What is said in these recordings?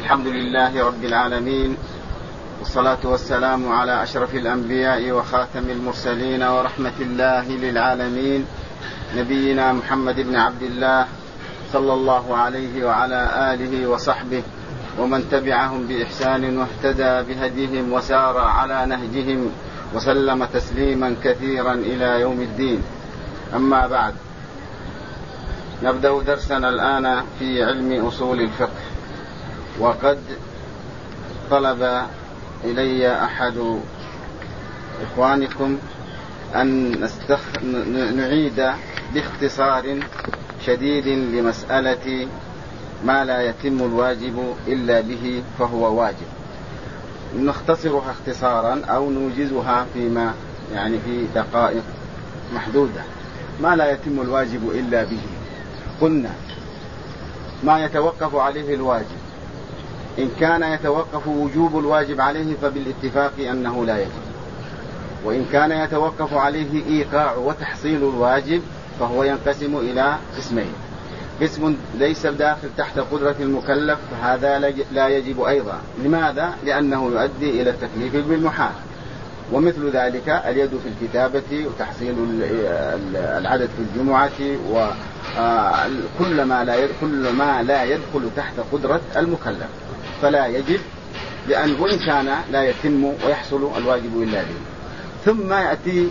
الحمد لله رب العالمين، والصلاة والسلام على أشرف الأنبياء وخاتم المرسلين ورحمة الله للعالمين، نبينا محمد بن عبد الله صلى الله عليه وعلى آله وصحبه ومن تبعهم بإحسان واهتدى بهديهم وسار على نهجهم وسلم تسليما كثيرا إلى يوم الدين. أما بعد، نبدأ درسنا الآن في علم أصول الفقه. وقد طلب إلي أحد إخوانكم أن نعيد باختصار شديد لمسألة ما لا يتم الواجب إلا به فهو واجب. نختصرها اختصارا أو نوجزها في دقائق محدودة. ما لا يتم الواجب إلا به، قلنا ما يتوقف عليه الواجب، إن كان يتوقف وجوب الواجب عليه فبالاتفاق أنه لا يجب، وإن كان يتوقف عليه إيقاع وتحصيل الواجب فهو ينقسم إلى قسمين: قسم ليس داخل تحت قدرة المكلف فهذا لا يجب أيضا. لماذا؟ لأنه يؤدي إلى التكليف بالمحال، ومثل ذلك اليد في الكتابة وتحصيل العدد في الجمعة وكل ما لا يدخل تحت قدرة المكلف فلا يجب، لأن وإن كان لا يتم ويحصل الواجب إلا به. ثم يأتي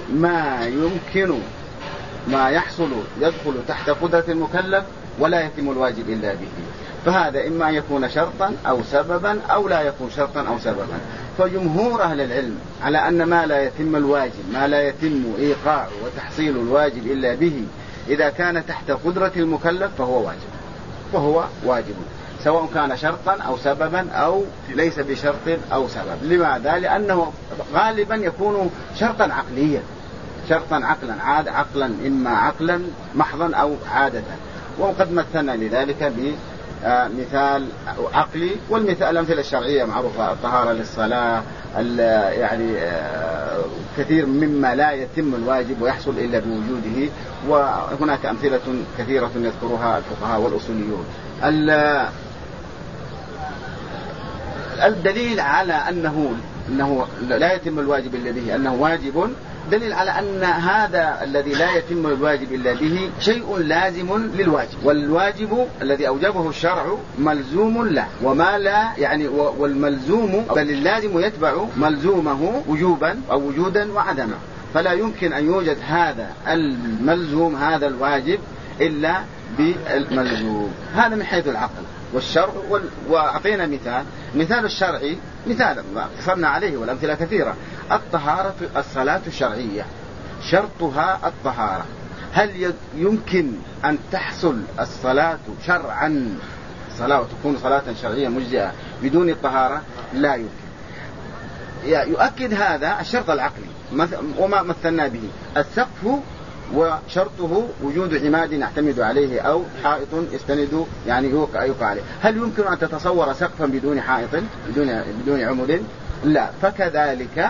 ما يحصل يدخل تحت قدرة المكلف ولا يتم الواجب إلا به، فهذا إما يكون شرطا أو سببا أو لا يكون شرطا أو سببا. فجمهور أهل العلم على أن ما لا يتم الواجب، ما لا يتم إيقاع وتحصيل الواجب إلا به، إذا كان تحت قدرة المكلف فهو واجب، سواء كان شرطا أو سببا أو ليس بشرط أو سبب. لماذا؟ لأنه غالبا يكون شرطا عقليا، عقلا إما عقلا محضا أو عادة. وقد مثلنا لذلك بمثال عقلي، الأمثلة الشرعية معروفة: الطهارة للصلاة، كثير مما لا يتم الواجب ويحصل إلا بوجوده. وهناك أمثلة كثيرة يذكرها الفقهاء والأصوليون. الدليل على أنه لا يتم الواجب إلا به أنه واجب، دليل على أن هذا الذي لا يتم الواجب إلا به شيء لازم للواجب، والواجب الذي أوجبه الشرع ملزوم له، وما لا والملزوم بل اللازم يتبع ملزومه وجوبا أو وجودا وعدما، فلا يمكن أن يوجد هذا الملزوم هذا الواجب إلا بالملزوم. هذا من حيث العقل والشرع. وأعطينا مثال الشرعي، مثال اقتصرنا عليه والأمثلة كثيرة: الصلاة الشرعية شرطها الطهارة. هل يمكن أن تحصل الصلاة شرعا تكون صلاة شرعية مجزئة بدون الطهارة؟ لا يمكن. يؤكد هذا الشرط العقلي وما مثلنا به: السقف وشرطه وجود عماد يعتمد عليه أو حائط يستند يوقع عليه. هل يمكن أن تتصور سقفا بدون حائط بدون عمود؟ لا. فكذلك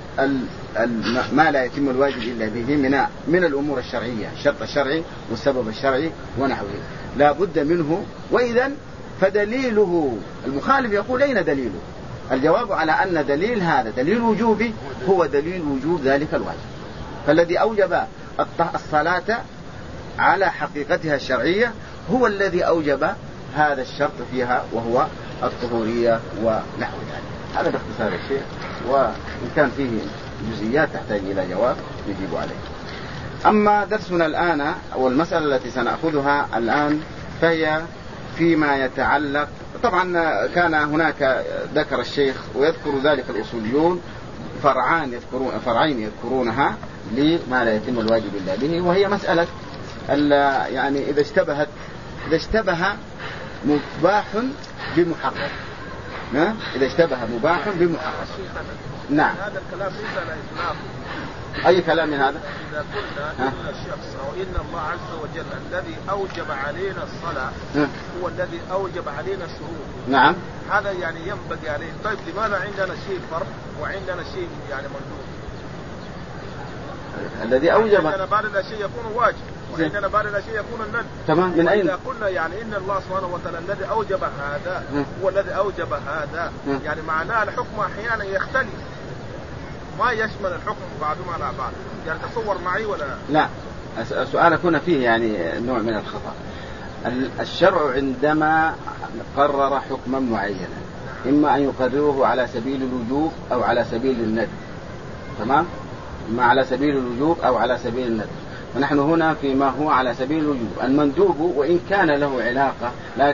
ما لا يتم الواجب إلا به من الأمور الشرعية، الشرط الشرعي والسبب الشرعي ونحوه لا بد منه. وإذن فدليله، المخالف يقول: أين دليله؟ الجواب على أن دليل هذا دليل وجوبي، هو دليل وجوب ذلك الواجب. فالذي أوجب الصلاة على حقيقتها الشرعية هو الذي أوجب هذا الشرط فيها، وهو الطهورية ونحو ذلك. هذا باختصار الشيء، وإن كان فيه جزئيات تحتاج إلى جواب نجيب عليه. أما درسنا الآن أو المسألة التي سنأخذها الآن فهي فيما يتعلق، طبعا كان هناك ذكر الشيخ ويذكر ذلك الأصوليون فرعين يذكرونها لما لا يتم الواجب إلا به، وهي مسألة إذا اشتبه مباح بمحرم. إذا اشتبه مباح بمحرم. نعم. هذا الكلام ليس على إطلاق. أي كلام من هذا؟ إذا قلنا إن الشخص أو إن الله عز وجل الذي أوجب علينا الصلاة هو الذي أوجب علينا الشروط. نعم. هذا ينبغي عليه. طيب لماذا عندنا شيء فرض وعندنا شيء مندوب؟ الذي أوجب عندنا بعض الأشياء يكون واجب وعندنا بعض الأشياء يكون الند. تمام. من أين؟ إذا قلنا يعني إن الله سبحانه وتعالى الذي أوجب هذا هو الذي أوجب هذا، يعني معناه الحكم أحيانا يختلف، ما يشمل الحكم بعضهم على بعض. يعني تصور معي ولا لا؟ سؤالك هنا فيه يعني نوع من الخطأ. الشرع عندما قرر حكما معينا إما أن يقرره على سبيل الوجوب أو على سبيل الندب. تمام؟ إما على سبيل الوجوب أو على سبيل الندب. ونحن هنا فيما هو على سبيل الوجوب. المندوب وإن كان له علاقة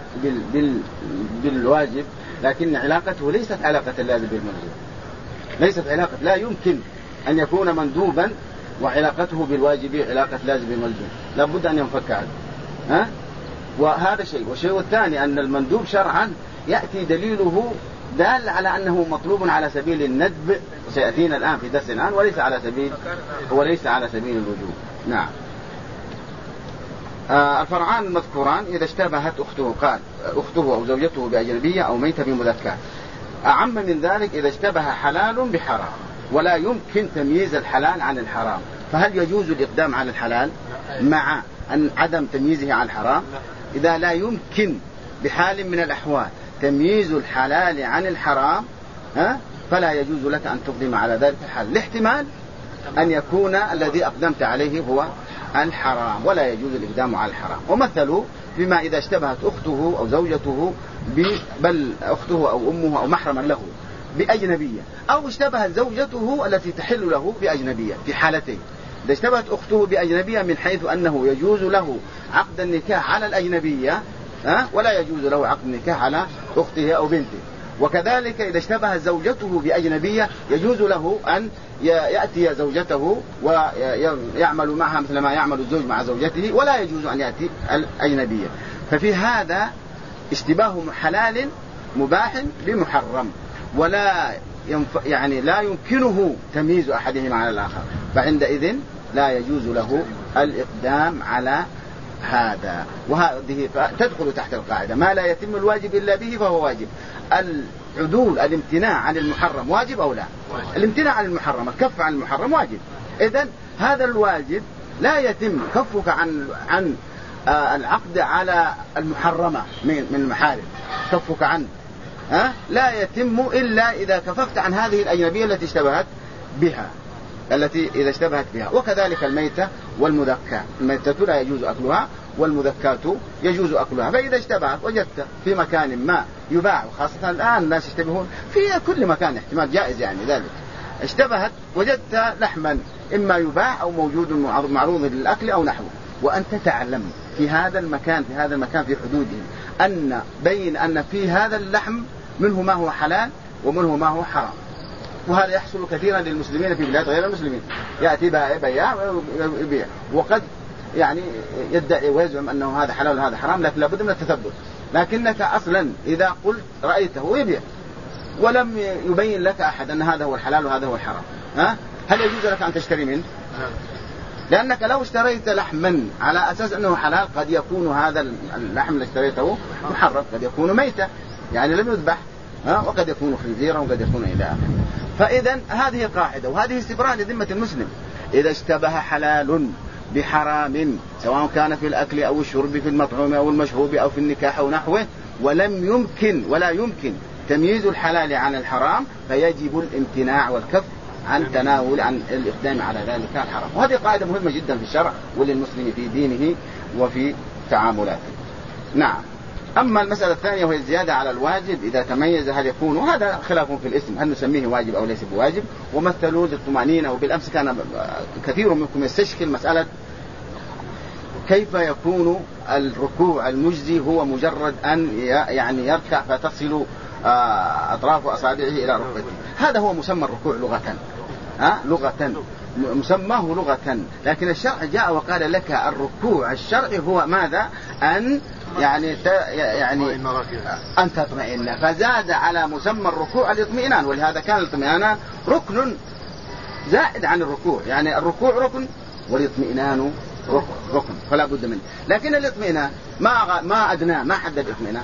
بالواجب، لكن علاقته ليست علاقة اللازم بالمندوب، ليست علاقة. لا يمكن أن يكون مندوبا وعلاقته بالواجب علاقة لازم بالملزوم، لابد أن ينفك عنه. وهذا شيء. والشيء الثاني أن المندوب شرعا يأتي دليله دال على أنه مطلوب على سبيل الندب، سيأتينا الآن في درس الآن، وليس على سبيل الوجوب. نعم. الفرعان المذكوران إذا اشتبهت أخته أو زوجته بأجنبية أو ميتة بمذكاة. أعم من ذلك إذا اشتبه حلال بحرام ولا يمكن تمييز الحلال عن الحرام، فهل يجوز الإقدام على الحلال مع أن عدم تمييزه عن الحرام؟ إذا لا يمكن بحال من الأحوال تمييز الحلال عن الحرام فلا يجوز لك أن تقدم على ذلك الحال، لاحتمال أن يكون الذي أقدمت عليه هو الحرام، ولا يجوز الإقدام على الحرام. ومثلوا بما إذا اشتبهت أخته أو زوجته بل أخته أو أمه أو محرما له بأجنبية، أو اشتبهت زوجته التي تحل له بأجنبية، في حالتين. إذا اشتبهت أخته بأجنبية من حيث أنه يجوز له عقد النكاح على الأجنبية ولا يجوز له عقد النكاح على أخته أو بنته. وكذلك إذا اشتبهت زوجته بأجنبية يجوز له أن يأتي زوجته ويعمل معها مثل ما يعمل الزوج مع زوجته، ولا يجوز أن يأتي الأجنبية. ففي هذا اشتباه حلال مباح بمحرم، ولا يعني لا يمكنه تمييز أحدهما على الآخر، فعندئذ لا يجوز له الإقدام على هذا. وهذه تدخل تحت القاعدة ما لا يتم الواجب إلا به فهو واجب. العدول الامتناع عن المحرم واجب أو لا؟ الامتناع عن المحرم، الكف عن المحرم واجب. إذن هذا الواجب لا يتم كفك عن العقد على المحرمة من المحارم، كفك عنه لا يتم إلا إذا كففت عن هذه الأجنبية التي اشتبهت بها، التي إذا اشتبهت بها. وكذلك الميتة والمذكاة، الميتة لا يجوز أكلها والمذكاة يجوز أكلها. فإذا اشتبهت وجدت في مكان ما يباع، وخاصة الآن الناس يشتبهون في كل مكان، احتمال جائز يعني ذلك، اشتبهت وجدت لحما إما يباع أو موجود معروض للأكل أو نحوه، وأنت تعلم في هذا المكان في حدوده أن بين أن في هذا اللحم منه ما هو حلال ومنه ما هو حرام. وهذا يحصل كثيرا للمسلمين في بلاد غير المسلمين، يأتي بياع ويبيع، وقد يعني يدعي ويزعم أنه هذا حلال وهذا حرام، لكن لابد من التثبت. لكنك أصلا إذا قلت رأيته يبيع ولم يبين لك أحد أن هذا هو الحلال وهذا هو الحرام، هل يجوز لك أن تشتري منه؟ لأنك لو اشتريت لحما على أساس أنه حلال قد يكون هذا اللحم اللي اشتريته محرم، قد يكون ميتة يعني لم يذبح، وقد يكون خنزيرا وقد يكون إلى آخره. فإذا هذه قاعدة، وهذه استبراء لذمة المسلم. إذا اشتبه حلال بحرام سواء كان في الأكل أو الشرب، في المطعوم أو المشروب أو في النكاح أو نحوه، ولا يمكن تمييز الحلال عن الحرام، فيجب الامتناع والكف عن الإقدام على ذلك الحرام. وهذه قاعدة مهمة جدا في الشرع وللمسلم في دينه وفي تعاملاته. نعم. أما المسألة الثانية وهي الزيادة على الواجب إذا تميز هل يكون، وهذا خلاف في الاسم، هل نسميه واجب أو ليس بواجب. ومثلوا للطمأنينة، وبالأمس كان كثير منكم يستشكل مسألة كيف يكون الركوع المجزي هو مجرد أن يعني يركع فتصل أطراف أصابعه إلى ركبته. هذا هو مسمى الركوع لغة، لغة مسماه لغة، لكن الشرع جاء وقال لك الركوع الشرعي هو ماذا؟ أن أن تطمئن، فزاد على مسمى الركوع الاطمئنان، ولهذا كان الاطمئنان ركن زائد عن الركوع، يعني الركوع ركن والاطمئنان ركن فلا بد منه. لكن الاطمئنان ما أدناه، ما حد الاطمئنان،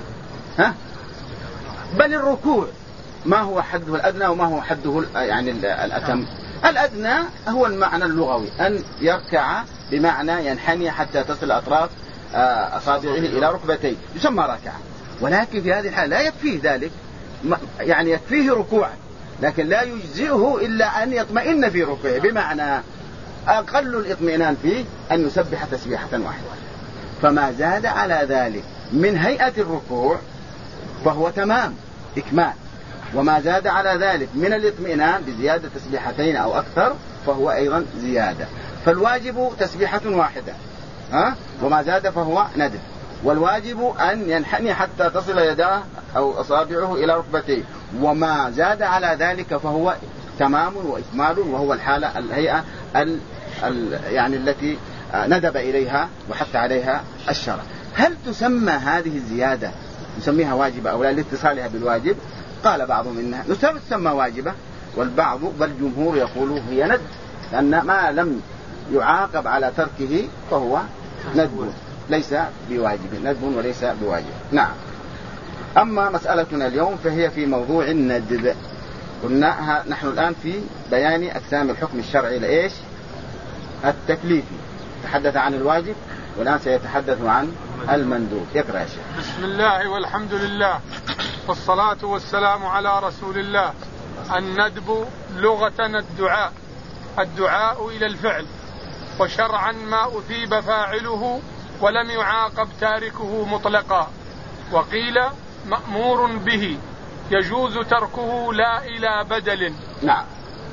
بل الركوع ما هو حده الأدنى وما هو حده يعني الأتم. الأدنى هو المعنى اللغوي، أن يركع بمعنى ينحني حتى تصل أطراف أصابعه إلى ركبتيه، يسمى ركعة. ولكن في هذه الحالة لا يكفيه ذلك، يعني يكفيه ركوعا، لكن لا يجزئه إلا أن يطمئن في ركوعه، بمعنى أقل الإطمئنان فيه أن يسبح تسبيحة واحدة. فما زاد على ذلك من هيئة الركوع فهو تمام إكمال، وما زاد على ذلك من الإطمئنان بزيادة تسبيحتين أو أكثر فهو أيضا زيادة. فالواجب تسبيحة واحدة وما زاد فهو ندب، والواجب أن ينحني حتى تصل يداه أو أصابعه إلى ركبتيه، وما زاد على ذلك فهو تمام وإكمال، وهو الحالة الهيئة يعني التي ندب إليها وحث عليها الشرع. هل تسمى هذه الزيادة نسميها واجبة أو لا لاتصالها بالواجب؟ قال بعضهم إنها تسمى واجبة، والبعض بل الجمهور يقولوا هي ندب، لأن ما لم يعاقب على تركه فهو ندب ليس بواجب، ندب وليس بواجب. نعم. أما مسألتنا اليوم فهي في موضوع الندب. قلنا نحن الآن في بيان أقسام الحكم الشرعي لإيش؟ التكليفي. تحدث عن الواجب والآن سيتحدث عن المندوب. اقرأ يا شيخ. بسم الله والحمد لله والصلاة والسلام على رسول الله. الندب لغة الدعاء إلى الفعل، وشرعا ما أثيب فاعله ولم يعاقب تاركه مطلقا، وقيل مأمور به يجوز تركه لا إلى بدل. نعم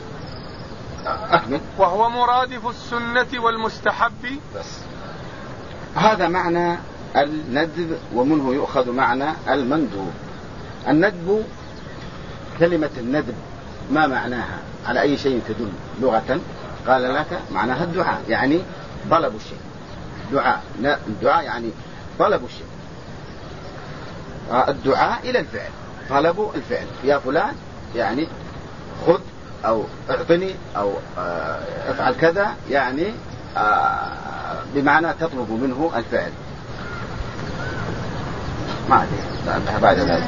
أكمل. وهو مرادف السنة والمستحب. بس هذا معنى الندب، ومنه يؤخذ معنى المندوب. الندب، كلمة الندب ما معناها؟ على أي شيء تدل لغة؟ قال لك معناها الدعاء، يعني طلب الشيء. الدعاء يعني طلب الشيء، الدعاء إلى الفعل، طلب الفعل. يا فلان يعني خذ أو اعطني أو افعل كذا، يعني بمعنى تطلب منه الفعل. ما أدري بعد ذلك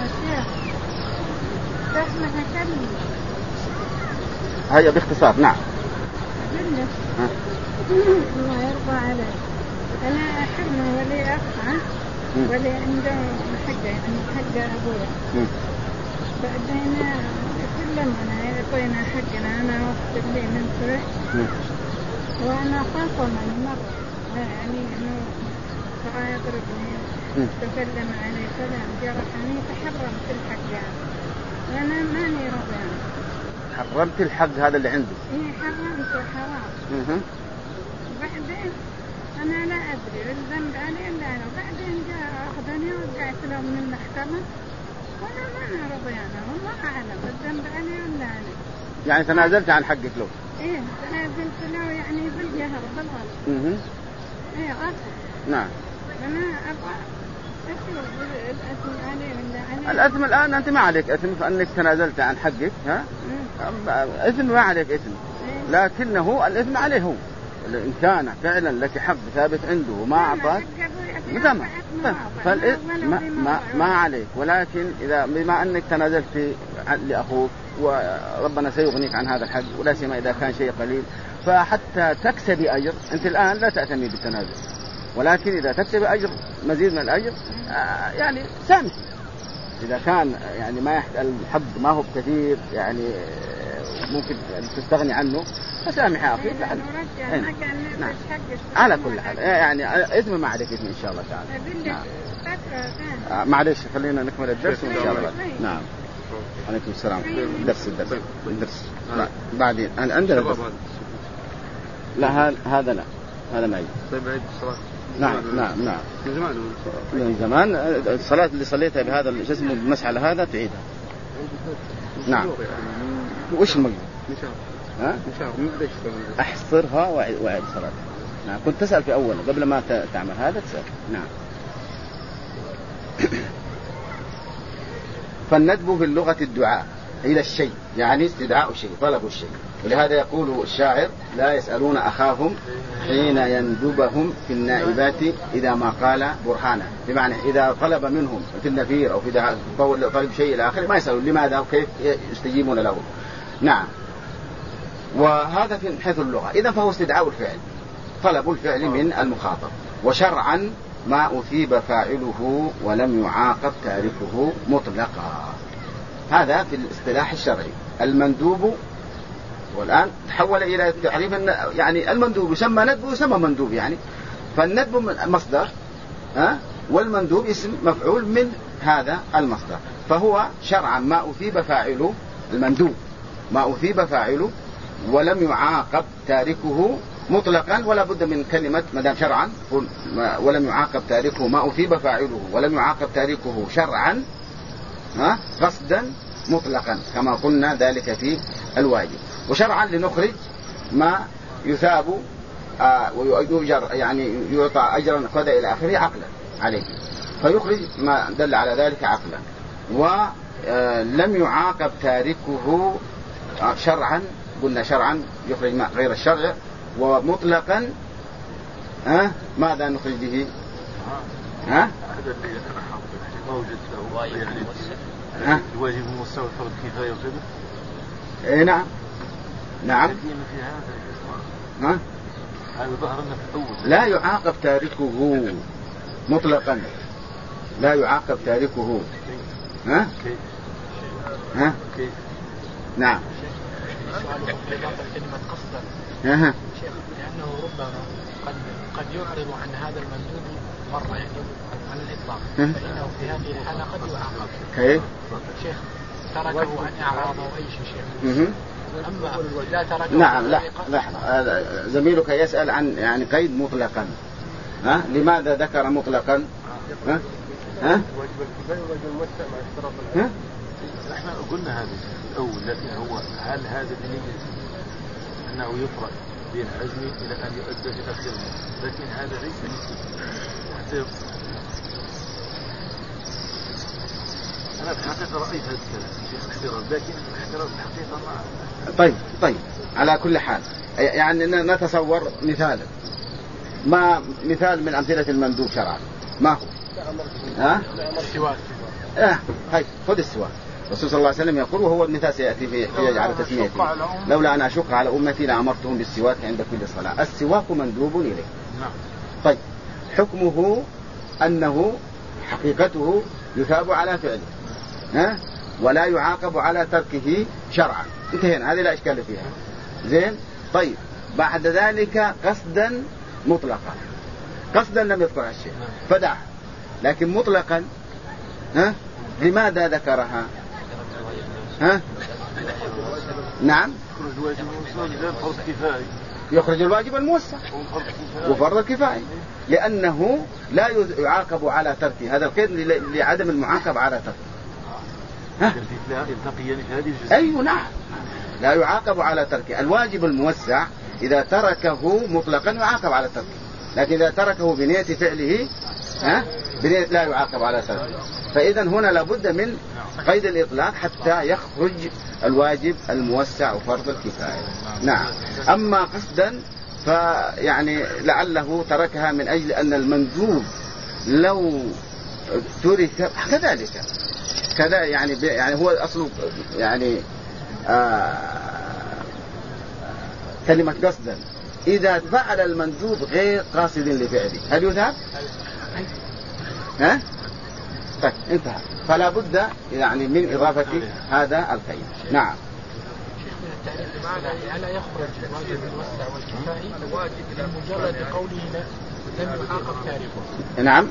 هيا باختصار. نعم. الله يرضى عليك، أنا أحبنا ولي أخ ولي عنده حقه، يعني حق أبوه، بعدين كلنا يعطينا حقنا، أنا وقت اللي من فرح وأنا خاصة من مرة، يعني إنه بغى يضربني، تكلم علي كلام جرحني، فحرمت الحق يعني، وأنا ماني راضية. حرمت الحق هذا اللي عنده؟ إيه حرمته حرام. بعدين أنا لا أدري الذنب علي إلا أنا، بعدين جاء أخذني وقعت له من المحكمة وأنا ما رضيانه، والله أعلم الذنب علي ولا أنا. يعني تنازلت عن حقك له؟ إيه تنازلت له، يعني بالجهر بالغلط. إيه غلط. نعم. أنا أبغى أشوف الأثم علي ولا علي. الأثم الآن أنت ما عليك أثم فأنك تنازلت عن حقك، إثم ما عليك إثم، لكنه الإثم عليه هو. إن كان فعلا لك حق ثابت عنده وما أعطاك تمام، ما عليك. ولكن إذا بما أنك تنازلت لأخوك وربنا سيغنيك عن هذا الحق، ولا سيما إذا كان شيء قليل، فحتى تكسبي أجر أنت الآن لا تأتمي بالتنازل، ولكن إذا تكسبي أجر مزيد من الأجر يعني سامحي. إذا كان يعني ما الحق ما هو كثير يعني ممكن تستغني عنه فسامح يا أخي. نعم. على كل حال يعني إثم ما عليك إثم إن شاء الله تعالى. معلش خلينا نكمل الدرس وإن شاء الله. نعم. عليكم السلام. الدرس بعدين عندنا درس. لا هذا لا، هذا ما يجي. طيب عيد الصلاة. نعم. من زمان الصلاة اللي صليتها بهذا الجسم المسح على هذا تعيدها. نعم. وش المقصود؟ أحصرها وأعيد صلاتها. نعم. كنت تسأل في أول قبل ما تعمل هذا تسأل. نعم. فالندب في اللغة الدعاء إلى الشيء، يعني استدعاء الشيء، طلب الشيء. ولهذا يقول الشاعر: لا يسألون أخاهم حين يندبهم في النائبات إذا ما قال برهانا، بمعنى إذا طلب منهم في النفير أو في طلب شيء إلى آخره ما يسألون لماذا وكيف يستجيبون له. نعم. وهذا في حيث اللغة. إذا فهو استدعاء الفعل، طلب الفعل من المخاطب. وشرعا ما أثيب فاعله ولم يعاقب تاركه مطلقا. هذا في الاصطلاح الشرعي. المندوب، والآن تحول إلى تعريف يعني المندوب يسمى ندب ويسمى مندوب يعني. فالندب مصدر والمندوب اسم مفعول من هذا المصدر. فهو شرعا ما أثيب فاعله، المندوب ما أثيب فاعله ولم يعاقب تاركه مطلقا، ولا بد من كلمة مدام شرعا ولم يعاقب تاركه، ما أثيب فاعله ولم يعاقب تاركه شرعا قصدا مطلقا كما قلنا ذلك في الواجب. وشرعا لنخرج ما يثاب ويؤجر يعني يعطى أجرا كذا إلى آخره عقلا عليه، فيخرج ما دل على ذلك عقلا. ولم يعاقب تاركه شرعا، قلنا شرعا يخرج ما غير الشرع، ومطلقا ماذا نخرج به؟ هذا اللي أنا حاطه موجود له يعني الواجب المستوى فرض كفاية وكذا. نعم نعم. في هذا هذا ظهر لنا في الأول. لا يعاقب تاركه مطلقا، لا يعاقب تاركه. كيف؟ نعم. كلمة قصدا شيخ، لأنه ربما قد يعرض عن هذا المندوب مرة يعني على الإطلاق، فإنه في هذه الحالة قد يعاقب. كيف؟ شيخ تركه عن إعراض أو أي شيء. أما لا تركه. نعم. لحظة، زميلك يسأل عن يعني قيد مطلقا. لماذا ذكر مطلقا؟ واجب الكفاية وواجب الموسع مع اشتراط العلم. احنا قلنا هذا في الأول، لكن هو هل هذا بنية أنه يفرق بين عزمي إلى أن يؤدى في آخر الموت، لكن هذا ليس حتى أنا في الحقيقة رأيت هذا الكلام شيخ احترام، لكن احترام الحقيقة ما. طيب على كل حال يعني نتصور مثالا، ما مثال من أمثلة المندوب شرعا ما هو؟ السواك. هاي خذ السواك. الرسول صلى الله عليه وسلم يقول، وهو المثال سيأتي في احتياج على تسميته، لولا أن أشق على أمتي لأمرتهم بالسواك عند كل صلاة. السواك مندوب إليه. طيب حكمه أنه حقيقته يثاب على فعله ولا يعاقب على تركه شرعا. انتهينا، هذه لا إشكال فيها. زين. طيب بعد ذلك قصدا مطلقا، قصدا لم يذكر الشيء فدع، لكن مطلقا لماذا ذكرها؟ نعم. يخرج الواجب الموسع وفرض الكفاية، لأنه لا يعاقب على تركه. هذا القيد لعدم المعاقبة على تركه. أيوة نعم، لا يعاقب على تركه. الواجب الموسع إذا تركه مطلقا يعاقب على تركه، لكن إذا تركه بنية فعله بنية لا يعاقب على تركه. فإذا هنا لابد من قيد الإطلاق حتى يخرج الواجب الموسع وفرض الكفاية. نعم. أما قصدا فيعني لعله تركها من أجل أن المندوب لو ترك كذلك كذا يعني هو أصله يعني كلمة قصدا. إذا فعل المندوب غير قاصد لفعله هل يذهب؟ طيب انتهى. فلا بد يعني من إضافة هذا القيد. نعم. ألا يخرج الواجب الموسع والكفائي الواجب لمجرد قوله لم يعاقب تاركه؟ نعم.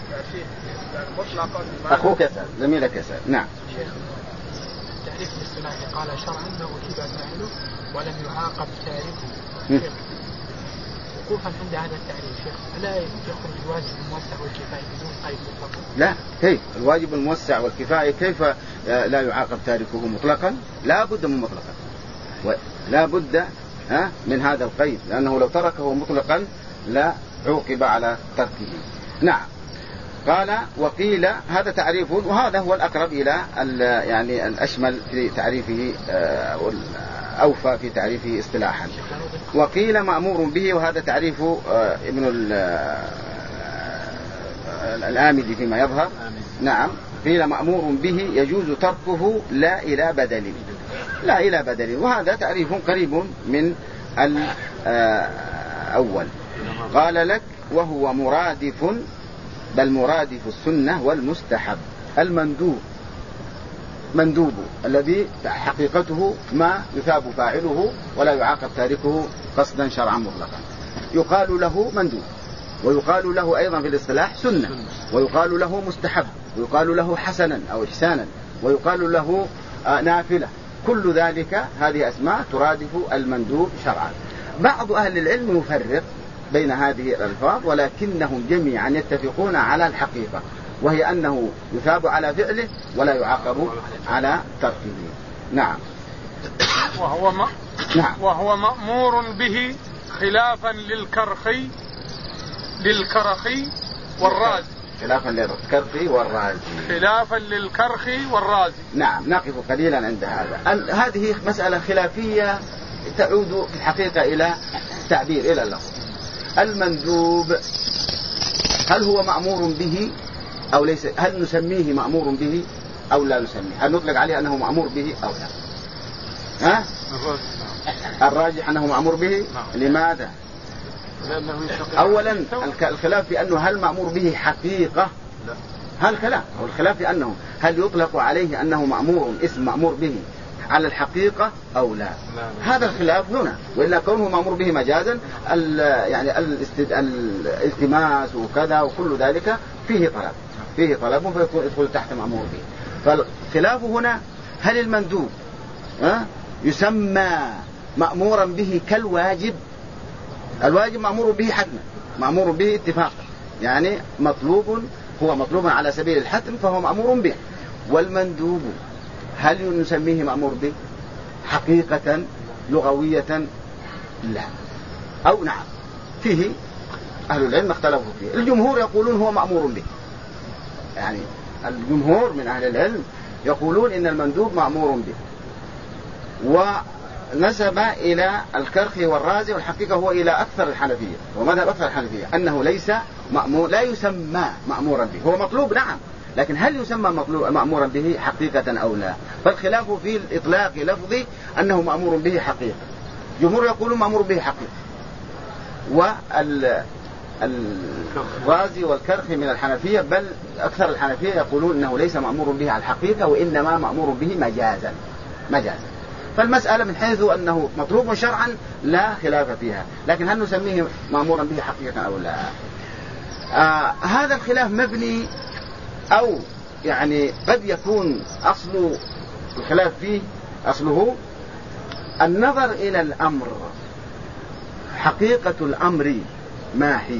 أخوك يسأل، زميلك يسأل. نعم. شيخ تعريف الاصطلاحي قال شرعا ما أثيب فاعله ولم يعاقب تاركه. وقوفا عند هذا التعريف شيخ، ألا يخرج الواجب الموسع والكفائي بدون قيد مطلق؟ لا، كيف الواجب الموسع والكفائي كيف لا يعاقب تاركه مطلقا؟ لا بد من مطلقا، لا بد من هذا القيد، لأنه لو تركه مطلقا لا عوقب على تركه. نعم. قال وقيل هذا تعريف، وهذا هو الأقرب إلى يعني الأشمل في تعريفه أوفى في تعريفه اصطلاحا. وقيل مأمور به، وهذا تعريف ابن الآمدي فيما يظهر. نعم. قيل مأمور به يجوز تركه لا إلى بدل، لا إلى بدل، وهذا تعريف قريب من الأول. قال لك وهو مرادف، بل مرادف السنة والمستحب. المندوب مندوب الذي حقيقته ما يثاب فاعله ولا يعاقب تاركه قصدا شرعا مطلقا، يقال له مندوب، ويقال له أيضا في الاصطلاح سنة، ويقال له مستحب، ويقال له حسنا أو إحسانا، ويقال له نافلة. كل ذلك هذه أسماء ترادف المندوب شرعا. بعض أهل العلم يفرق بين هذه الألفاظ، ولكنهم جميعا يتفقون على الحقيقة، وهي أنه يثاب على فعله ولا يعاقب على تركه. نعم. وهو مأمور به خلافا للكرخي والرازي. خلافا للكرخي والرازي. نعم. نقف قليلا عند هذا. هذه مسألة خلافية تعود في الحقيقة إلى تعبير، إلى اللفظ. المندوب هل هو مأمور به أو ليس؟ هل نسميه مأمور به أو لا نسميه؟ هل نطلق عليه أنه مأمور به أو لا؟ ها؟ الراجح أنه مأمور به. لماذا؟ أولا الخلاف في أنه هل مأمور به حقيقة؟ الخلاف في أنه هل يطلق عليه أنه مأمور، اسم مأمور به، على الحقيقة أو لا. هذا الخلاف هنا، وإلا كونه مأمور به مجازا يعني الالتماس وكذا وكل ذلك فيه طلب فيكون يدخل تحت مأمور به. فالخلاف هنا هل المندوب يسمى مأمورا به كالواجب؟ الواجب مأمور به حتما، مأمور به اتفاقا، يعني هو مطلوب على سبيل الحتم فهو مأمور به. والمندوب هل نسميه مأمور به حقيقة لغوية؟ لا أو نعم. فيه أهل العلم اختلفوا فيه. الجمهور يقولون هو مأمور به، يعني الجمهور من أهل العلم يقولون إن المندوب مأمور به، ونسب إلى الكرخي والرازي، والحقيقة هو إلى أكثر الحنفية ومذهب أكثر الحنفية أنه ليس مأمور، لا يسمى مأمورا به. هو مطلوب نعم، لكن هل يسمى مأمورا به حقيقة أو لا؟ فالخلاف في الإطلاق لفظي أنه مأمور به حقيقة. جمهور يقولون مأمور به حقيقة، والرازي والكرخي من الحنفية، بل أكثر الحنفية يقولون أنه ليس مأمور به على الحقيقة، وإنما مأمور به مجازا. فالمسألة من حيث أنه مطلوب شرعا لا خلاف فيها، لكن هل نسميه مأمورا به حقيقة أو لا؟ هذا الخلاف مبني، أو يعني قد يكون أصل الخلاف فيه أصله النظر إلى الأمر، حقيقة الأمر ما هي؟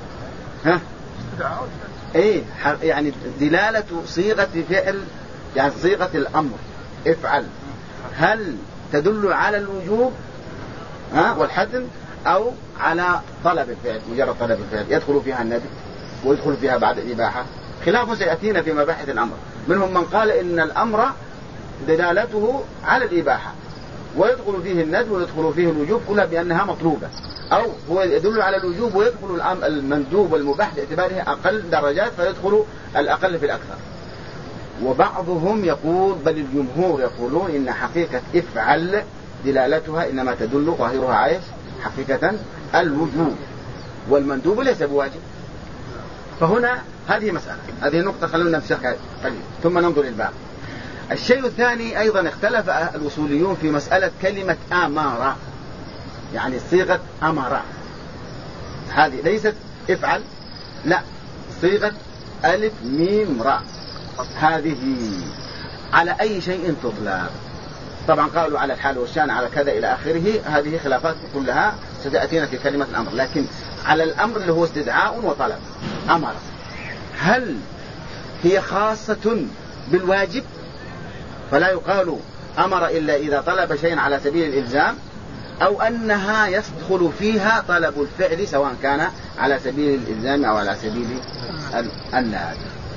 يعني دلالة صيغة فعل، يعني صيغة الأمر افعل، هل تدل على الوجوب والحتم، أو على طلب الفعل، مجرد طلب الفعل يدخل فيها الندب ويدخل فيها بعد الإباحة؟ خلاف سيأتينا في مباحث الأمر. منهم من قال إن الأمر دلالته على الإباحة ويدخل فيه الندب ويدخل فيه الوجوب، كلها بأنها مطلوبة، أو هو يدل على الوجوب ويدخل المندوب والمباح باعتباره أقل درجات فيدخل الأقل في الأكثر. وبعضهم يقول، بل الجمهور يقولون إن حقيقة افعل دلالتها إنما تدل ظاهرها عايش حقيقة الوجوب، والمندوب ليس بواجب. فهنا هذه مسألة، هذه النقطة خلونا نفسخها قليل ثم ننظر للباقي. الشيء الثاني أيضا اختلف الوصوليون في مسألة كلمة أمارة، يعني صيغة أمارة، هذه ليست افعل، لا، صيغة ألف ميم راء، هذه على أي شيء تطلق؟ طبعا قالوا على الحال والشان، على كذا إلى آخره. هذه خلافات كلها ستأتينا في كلمة الأمر، لكن على الأمر اللي هو استدعاء وطلب. أمر هل هي خاصة بالواجب فلا يقال أمر إلا إذا طلب شيء على سبيل الإلزام، أو أنها يدخل فيها طلب الفعل سواء كان على سبيل الإلزام أو على سبيل الندب؟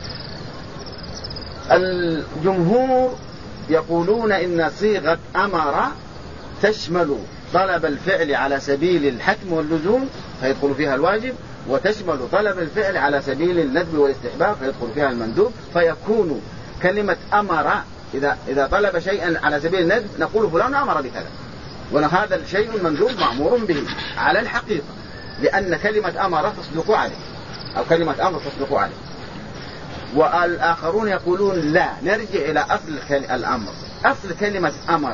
الجمهور يقولون إن صيغة أمر تشمل طلب الفعل على سبيل الحتم واللزوم فيدخل فيها الواجب، وتشمل طلب الفعل على سبيل الندب والاستحباب فيدخل فيها المندوب، فيكون كلمة أمر إذا طلب شيئا على سبيل الندب نقول فلان أمر بكذا، وهذا الشيء المندوب مأمور به على الحقيقة، لأن كلمة أمر تصدق عليه، أو كلمة أمر تصدق عليه. والآخرون يقولون لا، نرجع إلى أصل الأمر. أصل كلمة أمر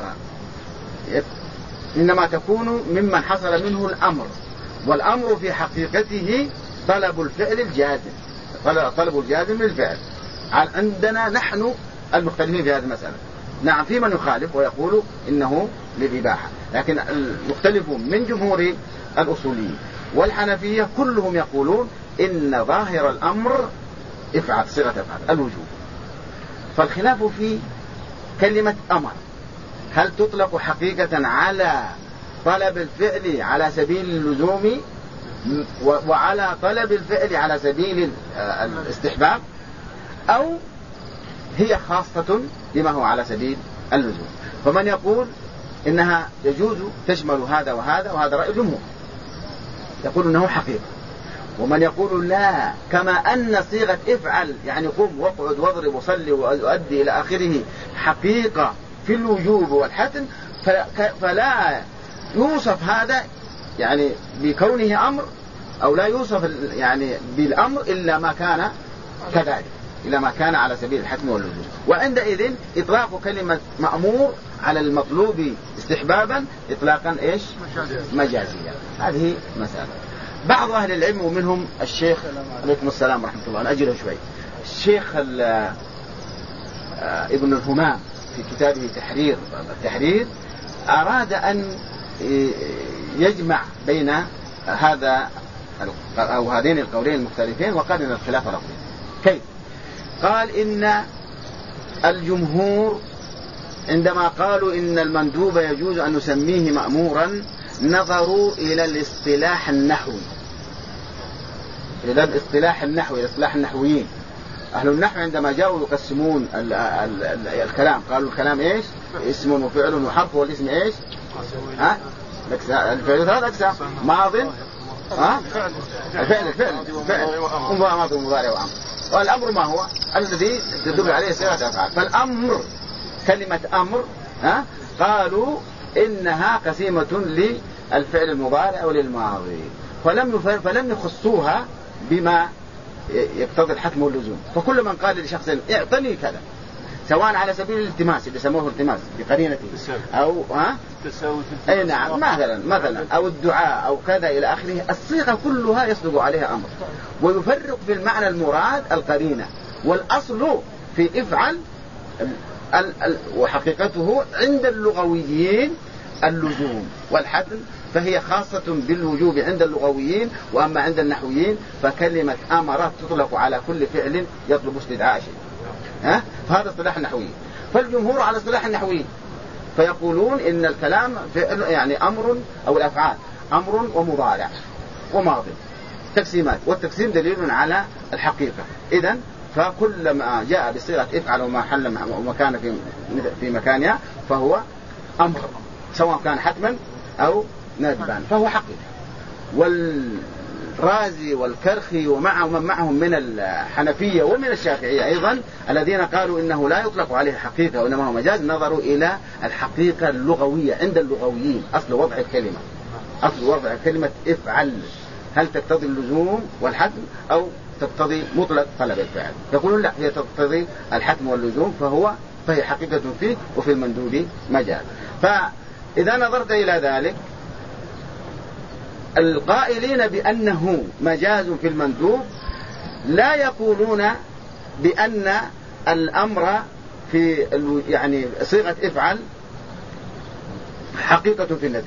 إنما تكون ممن حصل منه الأمر، والأمر في حقيقته طلب الفعل الجازم، طلب الجازم للفعل. عندنا نحن المختلفين في هذه المسألة. نعم، في من يخالف ويقول إنه للإباحة، لكن المختلف من جمهور الأصوليين والحنفية كلهم يقولون إن ظاهر الأمر افعل، صيغة افعل الوجوب. فالخلاف في كلمة أمر، هل تطلق حقيقة على طلب الفعل على سبيل اللزوم وعلى طلب الفعل على سبيل الاستحباب، أو هي خاصة بما هو على سبيل اللزوم؟ فمن يقول إنها يجوز تشمل هذا وهذا، وهذا رأي الجمهور يقول إنه حقيقة. ومن يقول لا، كما أن صيغة افعل يعني قم واقعد واضرب وصلي وأؤدي إلى آخره حقيقة في الوجوب والحتم، فلا يوصف هذا يعني بكونه أمر، أو لا يوصف يعني بالأمر إلا ما كان كذلك، إلا ما كان على سبيل الحتم واللزوم. وعندئذ إطلاق كلمة مأمور على المطلوب استحبابا إطلاقا إيش؟ مجازيا. هذه مسألة. بعض أهل العلم ومنهم الشيخ عليكم السلام ورحمة الله، نأجله شوي، الشيخ ابن الهمام في كتابه التحرير أراد أن يجمع بين هذا أو هذين القولين المختلفين، وقال إن الخلاف لفظي. كيف؟ قال إن الجمهور عندما قالوا إن المندوب يجوز أن نسميه مأمورا نظروا إلى الاصطلاح النحوي، إلى الاصطلاح النحوي، الاصطلاح النحويين. أهل النحو عندما جاءوا يقسمون الكلام قالوا الكلام إيش؟ اسم وفعل وحرف، والاسم إيش؟ الفعل ثلاث أقسام: ماض، الفعل ماضي ومضارع وأمر. والأمر ما هو؟ الذي تدل عليه صيغة أفعال. فالأمر كلمة أمر قالوا إنها قسيمة للفعل المضارع وللماضي، فلم يخصوها بما يقتضي الحتم واللزوم. فكل من قال لشخص اعطني كذا، سواء على سبيل الالتماس اللي سموه التماس بقرينته، أو أي نعم مثلا أو الدعاء أو كذا إلى آخره، الصيغة كلها يصدق عليها أمر. ويفرق في المعنى المراد القرينة، والأصل في افعل وحقيقته عند اللغويين اللزوم والحتم، فهي خاصة بالوجوب عند اللغويين. وأما عند النحويين فكلمة أمر تطلق على كل فعل يطلب استدعاء شيء. فهذا اصطلاح النحويين. فالجمهور على اصطلاح النحويين فيقولون إن الكلام فعل يعني أمر، أو الأفعال أمر ومضارع وماضي، تقسيمات، والتقسيم دليل على الحقيقة. إذن فكل ما جاء بصيغة افعل وما حل ومكان في مكانها فهو أمر، سواء كان حتما أو ندبا فهو حقيقة. والرازي والكرخي ومن معهم من الحنفية ومن الشافعية أيضا الذين قالوا إنه لا يطلق عليه حقيقة وإنما هو مجاز، نظروا إلى الحقيقة اللغوية عند اللغويين. أصل وضع الكلمة، أصل وضع كلمة افعل هل تقتضي اللزوم والحتم أو تقتضي مطلق طلب الفعل؟ يقولون لا، هي تقتضي الحتم واللزوم، فهي حقيقة فيه وفي المندوب مجال. فإذا نظرت إلى ذلك القائلين بأنه مجاز في المندوب لا يقولون بأن الأمر في يعني صيغة افعل حقيقة في الندب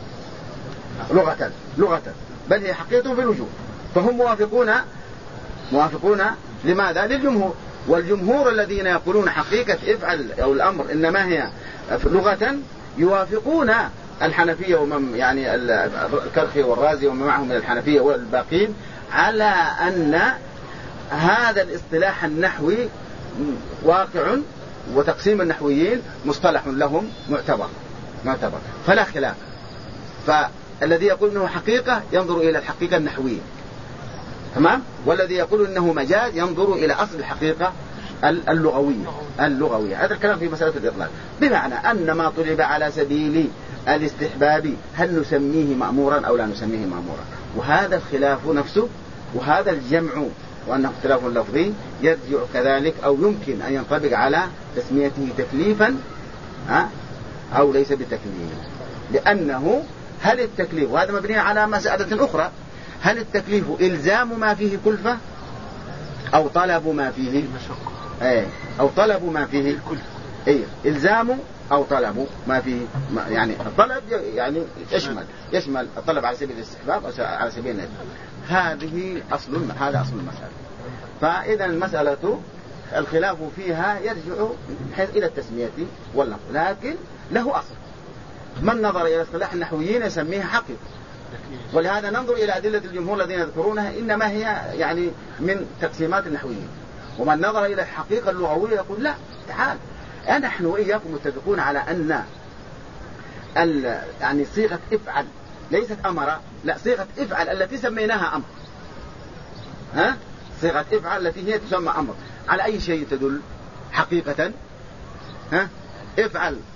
لغة، بل هي حقيقة في الوجوب. فهم موافقون لماذا؟ للجمهور. والجمهور الذين يقولون حقيقة افعل أو الأمر إنما هي لغة يوافقون الحنفية ومن يعني الكرخي والرازي ومن معهم من الحنفية والباقين على أن هذا الاصطلاح النحوي واقع، وتقسيم النحويين مصطلح لهم معتبر فلا خلاف. فالذي يقول أنه حقيقة ينظر إلى الحقيقة النحوية، تمام؟ والذي يقول أنه مجاز ينظر إلى أصل الحقيقة اللغوية. هذا الكلام في مسألة الإطلاق، بمعنى أن ما طلب على سبيل الاستحباب هل نسميه مأمورا أو لا نسميه مأمورا. وهذا الخلاف نفسه وهذا الجمع وأنه اختلاف لفظي يرجع كذلك أو يمكن أن ينطبق على تسميته تكليفا أو ليس بتكليف، لأنه هل التكليف، وهذا مبني على مسألة أخرى، هل التكليف إلزام ما فيه كلفة أو طلب ما فيه أو طلب ما فيه إلزام أو طلب ما فيه، يعني الطلب يعني يشمل الطلب على سبيل الاستحباب أو على سبيل الندب. هذا أصل المسألة. فإذا المسألة الخلاف فيها يرجع إلى التسمية واللفظ، لكن له أصل. من نظر إلى اصطلاح النحويين يسميه حقيقة، ولهذا ننظر إلى أدلة الجمهور الذين يذكرونها إنما هي يعني من تقسيمات النحويين. ومن نظر إلى الحقيقة اللغوية يقول لا، تعال نحن وإياكم متفقون على أن يعني صيغة افعل ليست أمر، لا، صيغة افعل التي سميناها أمر، صيغة افعل التي هي تسمى أمر، على أي شيء تدل حقيقة؟ افعل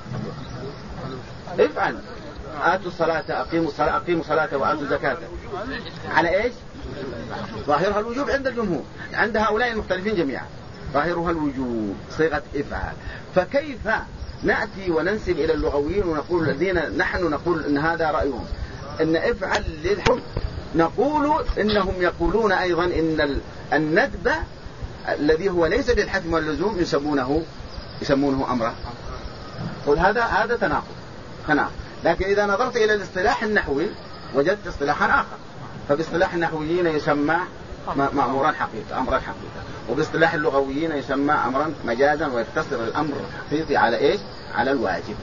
آتوا الصلاة أقيموا الصلاة وآتوا الزكاة، على إيش؟ ظاهرها الوجوب عند الجمهور، عند هؤلاء المختلفين جميعا ظاهرها الوجوب، صيغة افعل. فكيف نأتي وننسب إلى اللغويين ونقول نحن نقول إن هذا رأيهم إن افعل للحكم، نقول إنهم يقولون أيضا إن الندب الذي هو ليس للحتم واللزوم يسمونه أمرا. قل هذا تناقض. لكن إذا نظرت إلى الاصطلاح النحوي وجدت اصطلاحا آخر، فباصطلاح النحويين يسمى مأمورا حقيقة، أمرا حقيقة، وباصطلاح اللغويين يسمى أمرا مجازا، ويقتصر الأمر الحقيقي على إيش؟ على الواجب.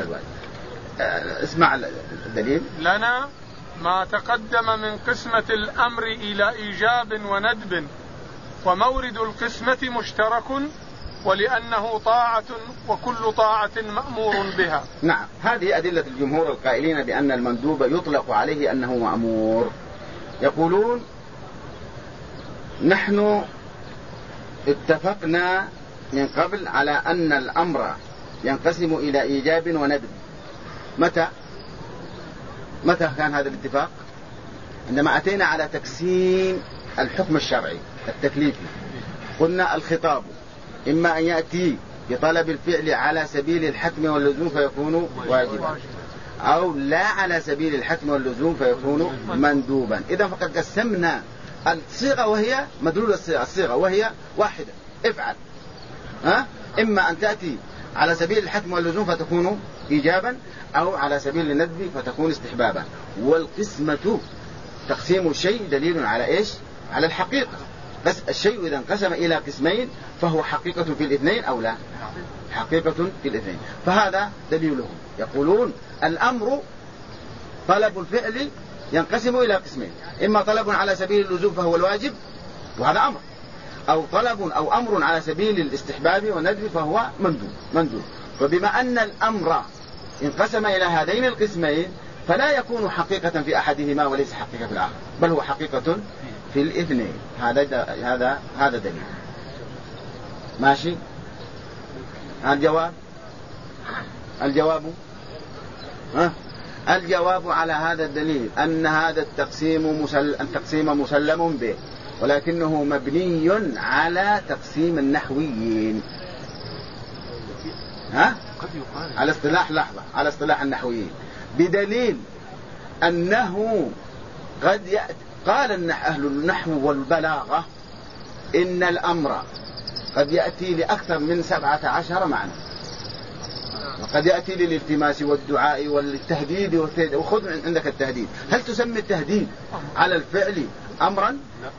اسمع الدليل. لنا ما تقدم من قسمة الأمر إلى إيجاب وندب، ومورد القسمة مشترك، ولأنه طاعة وكل طاعة مأمور بها. نعم، هذه أدلة الجمهور القائلين بأن المندوب يطلق عليه أنه مأمور. يقولون نحن اتفقنا من قبل على أن الأمر ينقسم إلى إيجاب وندب. متى كان هذا الاتفاق؟ عندما أتينا على تقسيم الحكم الشرعي التكليفي، قلنا الخطاب إما أن يأتي بطلب الفعل على سبيل الحتم واللزوم فيكون واجبا، أو لا على سبيل الحتم واللزوم فيكون مندوبا. إذا فقد قسمنا الصيغة وهي مدلول الصيغة وهي واحدة، افعل، إما أن تأتي على سبيل الحتم واللزوم فتكون إيجابا، أو على سبيل الندب فتكون استحبابا. والقسمة تقسيم الشيء دليل على إيش؟ على الحقيقة. بس الشيء إذا انقسم إلى قسمين فهو حقيقة في الاثنين أو لا؟ حقيقة في الاثنين. فهذا دليلهم. يقولون الأمر طلب الفعل ينقسم إلى قسمين، إما طلب على سبيل اللزوم فهو الواجب وهذا أمر، أو طلب أو أمر على سبيل الاستحباب والندب فهو مندوب. وبما أن الأمر انقسم إلى هذين القسمين فلا يكون حقيقة في أحدهما وليس حقيقة في الآخر، بل هو حقيقة في الاثنين. هذا دليل. ماشي. الجواب على هذا الدليل أن هذا التقسيم مسلم به، ولكنه مبني على تقسيم النحويين. على اصطلاح النحويين، بدليل أنه قد قال أهل النحو والبلاغة إن الأمر قد يأتي لأكثر من 17 معنى، وقد يأتي للالتماس والدعاء والتهديد وخذ عندك التهديد. هل تسمي التهديد على الفعل أمرا؟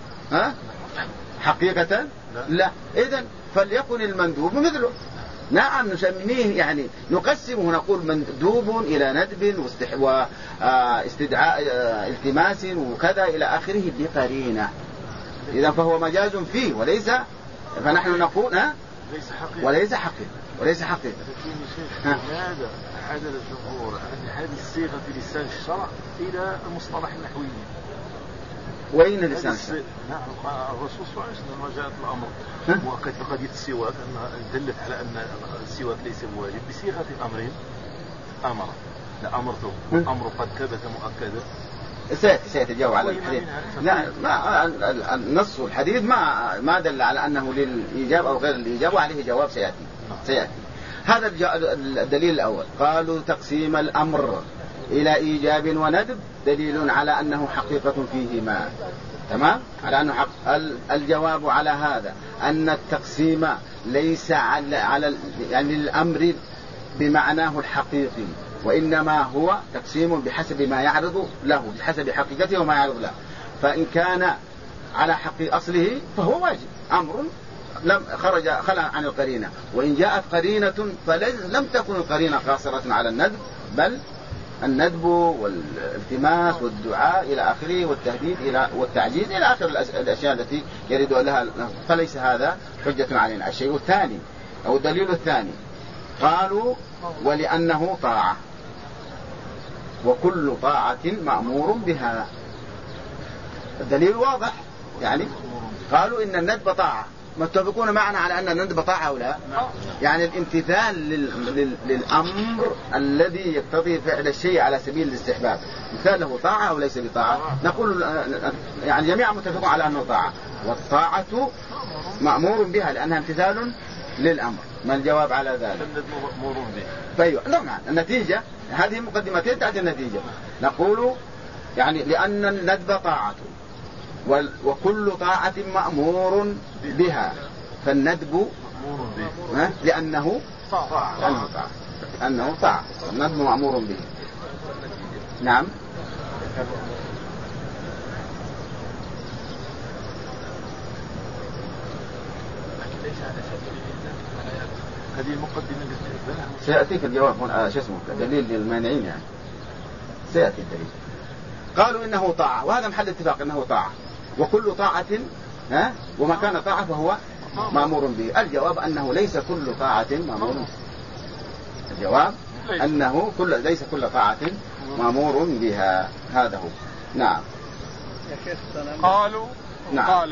حقيقة لا. إذن فليكن المندوب مثله. نعم نسميه، يعني نقسمه، نقول مندوب إلى ندب واستدعاء التماس وكذا إلى آخره بقرينة. إذا فهو مجاز فيه فنحن نقول وليس حقيقة. لماذا حدد الجمهور أن هذه الصيغة في لسان الشرع إلى المصطلح النحوي؟ وين لسان الشرع؟ نعم الرسول صلى الله عليه وسلم لما جاءت الأمر مؤكد في قضية السواك أنها دلت على أن السواك ليس بواجب بصيغة الأمرين أمر لأمرته والأمر قد ثبت مؤكدا. سيأتي الجواب على الحديث. لا ما النص الحديث ما دل على أنه للإيجاب أو غير الإيجاب وعليه جواب سيأتي. هذا الدليل الأول. قالوا تقسيم الأمر إلى إيجاب وندب دليل على أنه حقيقة فيهما. تمام؟ على أنه الجواب على هذا أن التقسيم ليس على يعني الأمر بمعناه الحقيقي، وإنما هو تقسيم بحسب ما يعرض له، بحسب حقيقته وما يعرض له. فإن كان على حق أصله فهو واجب، أمر خلى عن القرينة. وإن جاءت قرينة فلم تكن القرينة قاصرة على الندب، بل الندب والالتماس والدعاء إلى آخره والتهديد والتعجيز إلى آخر الأشياء التي يريد لها، فليس هذا حجة علينا. الشيء الثاني أو الدليل الثاني قالوا ولأنه طاعة وكل طاعة مأمور بها. الدليل واضح، يعني قالوا إن الندب طاعة، متفقون معنا على أن الندب طاعة أو لا؟ يعني الامتثال للأمر الذي يقتضي فعل الشيء على سبيل الاستحباب مثال له طاعة أو ليس بطاعة؟ نقول يعني جميعا متفقون على أنه طاعة، والطاعة مأمور بها لأنها امتثال للأمر. ما الجواب على ذلك؟ الندب مأمور به. طيب نعم، النتيجة هذه مقدمتين تأتي النتيجة. نقول يعني لأن الندب طاعة وكل طاعة مأمور بها، فالندب لأنه طاعة، الندب مأمور به. نعم. هذه المقدمة سيأتيك الجواب هنا شو اسمه دليل للمانعين، يعني سيأتي الدليل. قالوا إنه طاعة، وهذا محل اتفاق أنه طاعة، وكل طاعة وما كان طاعة فهو مأمور به. الجواب أنه ليس كل طاعة مأمور به. الجواب أنه ليس كل طاعة مأمور بها. هذا هو. نعم. قالوا نعم.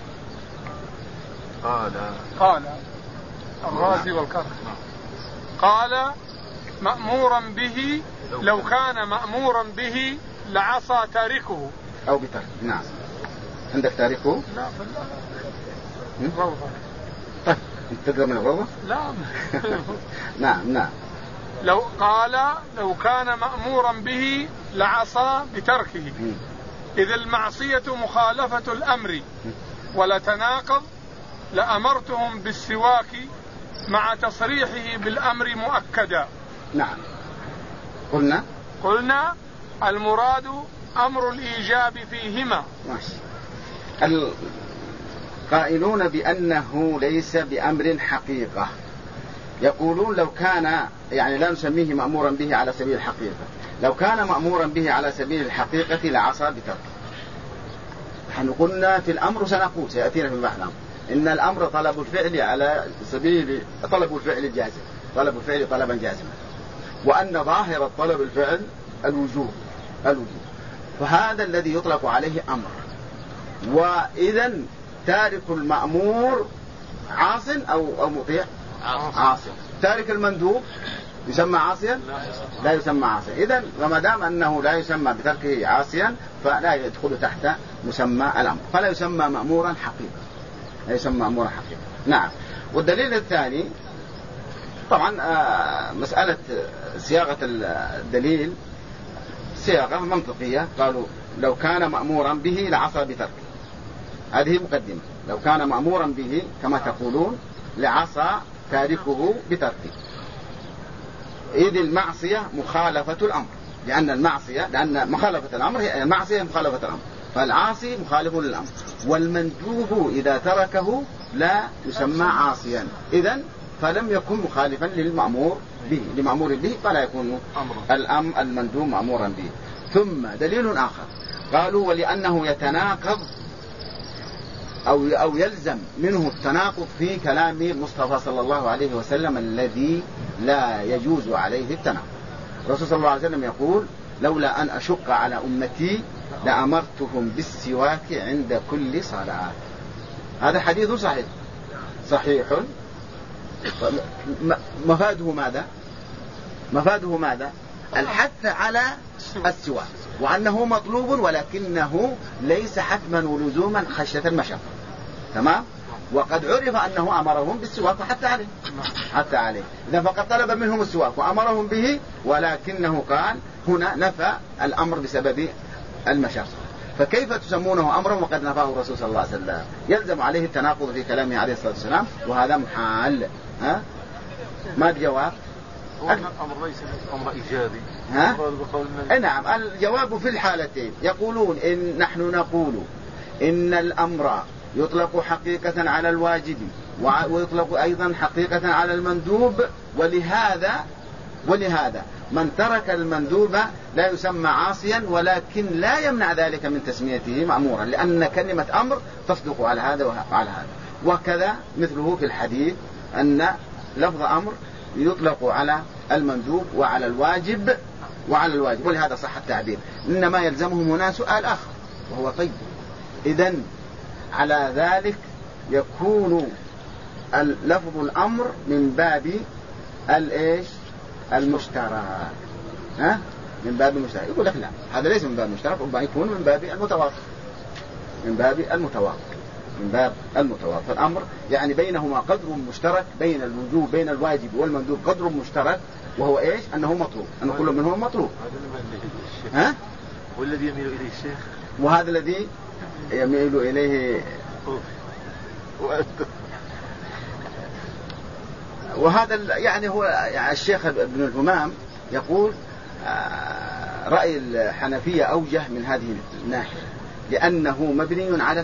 قال الرازي والكرخ قال مأمورا به، لو كان مأمورا به لعصى تاركه أو بترك. نعم. عندك تاركه؟ لا الروضة. طيب أنت تقرأ من الروضة؟ لا. نعم. لو كان مأمورا به لعصى بتركه، إذ المعصية مخالفة الأمر ولا تناقض، لأمرتهم بالسواك مع تصريحه بالأمر مؤكدا. نعم. قلنا المراد أمر الإيجاب فيهما. ماشي. القائلون بأنه ليس بأمر حقيقة يقولون لو كان، يعني لا نسميه مأمورا به على سبيل الحقيقة، لو كان مأمورا به على سبيل الحقيقة لعصى بتركه. نحن قلنا في الأمر سنقول سيأتينا في البحث إن الأمر طلب الفعل على سبيل طلب الفعل الجازم، طلب الفعل طلبا جازما، وأن ظاهر الطلب الفعل الوجوب، فهذا الذي يطلق عليه أمر. وإذا تارك المأمور عاص أو مطيع؟ عاص. تارك المندوب يسمى عاصيا؟ لا يسمى عاصيا. إذن وما دام أنه لا يسمى بتركه عاصيا فلا يدخل تحت مسمى الأمر، فلا يسمى مأمورا حقيقة، لا يسمى مأمورا حقيقة. نعم. والدليل الثاني طبعا مسألة صياغة الدليل صياغة منطقية. قالوا لو كان مأمورا به لعصى بتركه، هذه مقدمة. لو كان مأمورا به كما تقولون لعصى تاركه بتركه، إذ المعصية مخالفة الأمر، لأن مخالفة الأمر هي المعصية مخالفة الأمر، فالعاصي مخالف للأمر، والمندوب إذا تركه لا يسمى عاصيا، إذن فلم يكن مخالفا للمأمور به فلا يكون المندوب مأمورا به. ثم دليل آخر قالوا ولأنه يتناقض أو يلزم منه التناقض في كلام المصطفى صلى الله عليه وسلم الذي لا يجوز عليه التناقض. الرسول صلى الله عليه وسلم يقول لولا أن أشق على أمتي لأمرتهم بالسواك عند كل صلاة. هذا حديث صحيح صحيح. مفاده ماذا؟ مفاده ماذا؟ الحث على السواك، وأنه مطلوب ولكنه ليس حتما ولزوما خشية المشقة. تمام؟ وقد عرف أنه أمرهم بالسواك وحتى عليه، حتى عليه. إذا فقد طلب منهم السواك وأمرهم به، ولكنه قال هنا نفى الأمر بسبب المشقة. فكيف تسمونه أمرا وقد نفاه الرسول صلى الله عليه وسلم؟ يلزم عليه التناقض في كلامه عليه الصلاة والسلام، وهذا محال. ما الجواب؟ الأمر ليس أمر إيجابي. نعم، الجواب في الحالتين. يقولون إن نحن نقول إن الأمر يطلق حقيقة على الواجب ويطلق أيضا حقيقة على المندوب، ولهذا من ترك المندوب لا يسمى عاصيا، ولكن لا يمنع ذلك من تسميته مأمورا، لأن كلمة أمر تصدق على هذا وعلى هذا. وكذا مثله في الحديث أن لفظ أمر يطلق على المندوب وعلى الواجب ولهذا صح التعبير. إنما يلزمهم هنا سؤال آخر وهو طيب، إذن على ذلك يكون لفظ الأمر من باب المشترك. من باب المشترك. يقول لك لا، هذا ليس من باب المشترك، ربما يكون من باب المتواطئ. فالأمر يعني بينهما قدر مشترك، بين الوجوب بين الواجب والمندوب قدر مشترك، وهو أنه مطلوب، أن كل منهم مطلوب. والذي يميل إليه الشيخ، وهذا الذي يميل إليه وهذا يعني هو يعني الشيخ ابن الهمام يقول رأي الحنفية أوجه من هذه الناحية، لأنه مبني على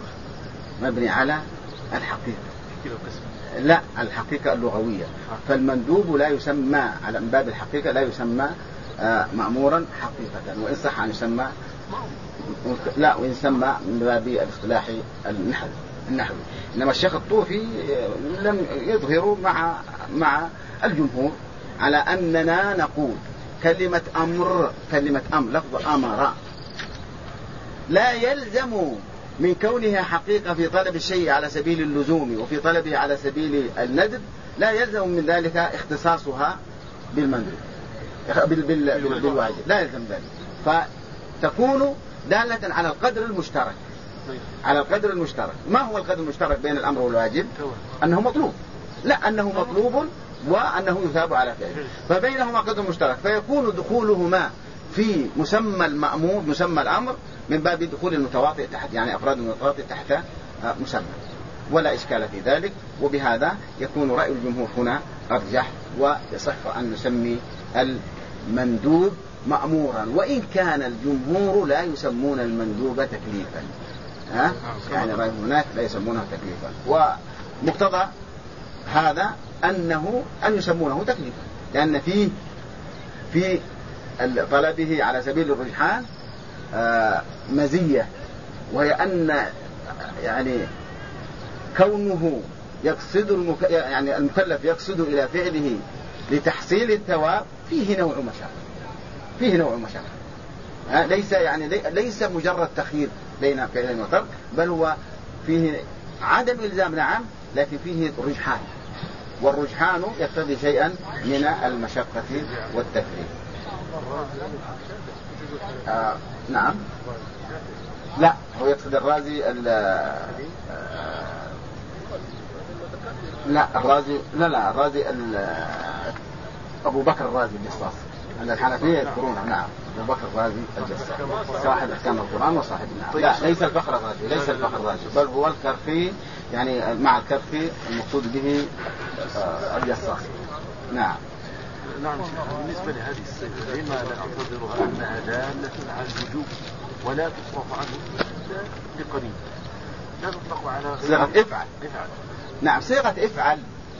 الحقيقة. لا، الحقيقة اللغوية. فالمندوب لا يسمى على من باب الحقيقة، لا يسمى مأمورا حقيقة، وإن صح أن يسمى وإن سمى من باب الاصطلاح النحوي. إنما الشيخ الطوفي لم يظهر مع الجمهور على أننا نقول كلمة أمر لفظ أمر لا يلزم من كونها حقيقة في طلب الشيء على سبيل اللزوم وفي طلبه على سبيل الندب، لا يلزم من ذلك اختصاصها بالمندوب بالواجب، لا يلزم ذلك. فتكون دالة على القدر المشترك. ما هو القدر المشترك بين الأمر والواجب؟ أنه مطلوب، لا أنه مطلوب وأنه يثاب على فعله، فبينهما قدر مشترك، فيكون دخولهما في مسمى المأمور مسمى الأمر من باب دخول المتواطئ تحت، يعني أفراد المتواطئ تحت مسمى، ولا إشكال في ذلك. وبهذا يكون رأي الجمهور هنا أرجح، ويصح أن نسمي المندوب مأمورا، وإن كان الجمهور لا يسمون المندوب تكليفا. يعني رأي هناك لا يسمونه تكليفا، ومقتضى هذا أن يسمونه تكليفا، لأن في طلبه على سبيل الرجحان مزية، وهي أن يعني كونه يقصد يعني المكلف يقصد إلى فعله لتحصيل الثواب فيه نوع مشاقة. ليس مجرد تخيير بين فعل وترك، بل هو فيه عدم إلزام، نعم، لكن فيه رجحان، والرجحان يقتضي شيئا من المشقة والتكليف. نعم، لا، هو يقصد الرازي الرازي أبو بكر الرازي الجصاص، أن الحنفية يذكرون نعم أبو بكر الرازي الجصاص صاحب أحكام القرآن وصاحب لا ليس الفخر الرازي، بل هو الكرخي، يعني مع الكرخي المقصود به الجصاص. نعم. بالنسبة لهذه الصفة لما لا نعتبرها أنها دالة على الوجوب ولا تصرف عنه بقريب، لا تطلق على صيغة افعل. نعم، صيغة افعل.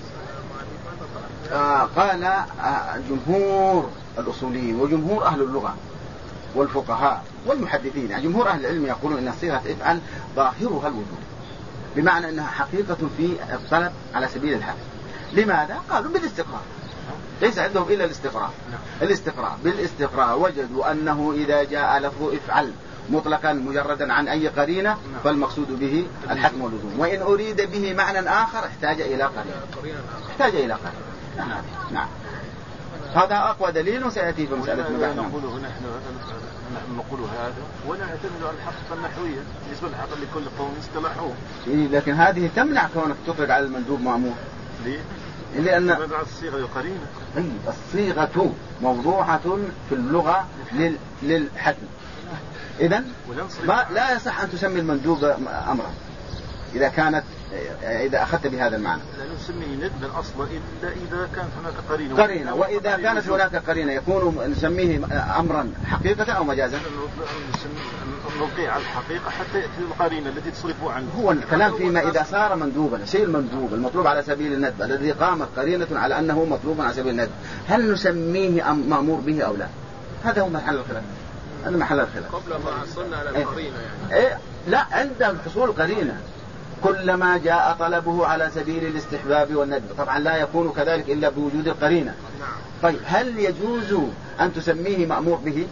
قال جمهور الأصوليين وجمهور أهل اللغة والفقهاء والمحدثين، يعني جمهور أهل العلم يقولون إن صيغة افعل ظاهرها الوجوب، بمعنى أنها حقيقة في الطلب على سبيل الحق. لماذا؟ قالوا بالاستقراء، ليس عندهم إلا الاستقراء. بالاستقراء وجدوا أنه إذا جاء لفظ افعل مطلقا مجردا عن أي قرينة فالمقصود به الحتم واللزوم، وإن أريد به معنى آخر احتاج إلى قرينة. نعم. هذا أقوى دليل وسيأتي في مسألة لا نقول نحن نقول هذا ولا نعتمد على الحقيقة النحوية بالنسبة للحقيقة لكل قوم اصطلحوه. لكن هذه تمنع كونك تطلق على المندوب مأمور. ليه؟ لأن الصيغة قرينة. الصيغة موضوعة في اللغة للحتم. إذن لا يصح أن تسمي المندوب أمرا إذا أخذت بهذا المعنى. لا نسميه ندبا أصلا إلا إذا كانت هناك قرينة، وإذا كانت هناك قرينة يكون نسميه أمرا حقيقة أو مجازا. نلقي على الحقيقة حتى يأتي القرينة التي تصرفه عنه. هو الكلام فيما إذا صار مندوبا، شيء المندوب المطلوب على سبيل الندب الذي قامت قرينة على أنه مطلوب على سبيل الندب، هل نسميه مأمور به أو لا؟ هذا هو محل الخلاف. هذا محل الخلاف. قبل ما حصلنا على القرينة يعني. لا، عند حصول قرينة كلما جاء طلبه على سبيل الاستحباب والندب، طبعا لا يكون كذلك إلا بوجود القرينة. طيب هل يجوز أن تسميه مأمور به؟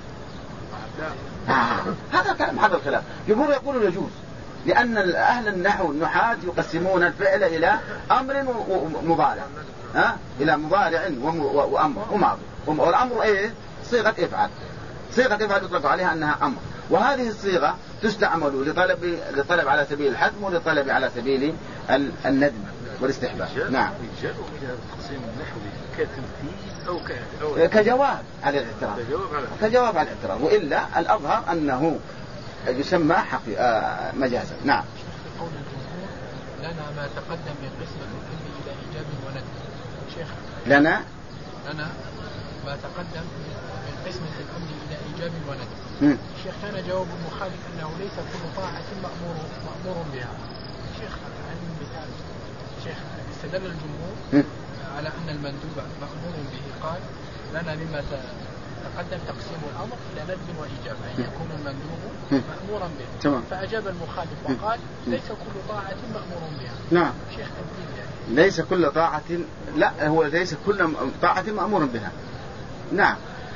هذا كلام محل الخلاف. جمهور يقولون يجوز، لأن أهل النحو النحاة يقسمون الفعل إلى أمر ومضارع، إلى مضارع وأمر وماضي. والأمر إيه؟ صيغة إفعال. صيغة إفعال يطلق عليها أنها أمر، وهذه الصيغة تستعمل للطلب على سبيل الحتم وللطلب على سبيل الندم والاستحباب. نعم. جاءوا إلى التقسيم النحوي كتمثيل أو كجواب على الاعتراض. كجواب على الاعتراض، وإلا الأظهر أنه يسمى مجازا. نعم. قول الجمهور لنا ما تقدم من قسمة الكلمة إلى إيجاب وندب. شيخ لنا ما تقدم من قسمة الأمر إلى إيجاب وندب. الشيخ كان جواب المخالف أنه ليس كل طاعة مأمور بها. شيخ عن مثال، شيخ استدل الجمهور على أن المندوب مأمور به، قال لنا مما تقدم تقسيم الأمر إلى ندب وإيجاب، أن يكون المندوب مأمورا به. فأجاب المخالف وقال ليس كل طاعة مأمور بها. نعم. شيخ تبديل يعني. ليس كل طاعة، لا، هو ليس كل طاعة مأمور بها. نعم.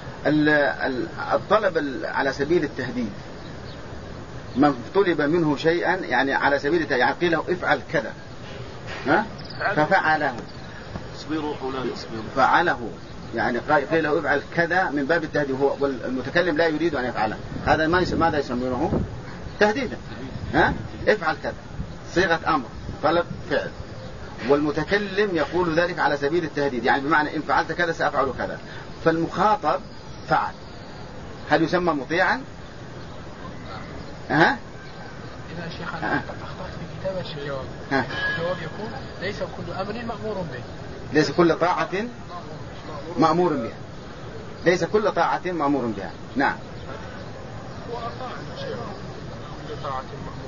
الطلب على سبيل التهديد، من طلب منه شيئا يعني على سبيل التهديد، يعني قيل له افعل كذا ففعله، فعله، يعني قيل له افعل كذا من باب التهديد، والمتكلم لا يريد أن يفعله، هذا ماذا يسمونه؟ تهديدا. افعل كذا، صيغة أمر، طلب فعل، والمتكلم يقول ذلك على سبيل التهديد، يعني بمعنى إن فعلت كذا سأفعل كذا، فالمخاطب فعل، هل يسمى مطيعا؟ إذا شيخ أنا أخطأت في كتابة الجواب. الجواب يكون ليس كل أمر مأمور به. ليس كل طاعة مأمور بها. ليس كل طاعة مأمور بها. نعم. وأطاع كل طاعة مأمور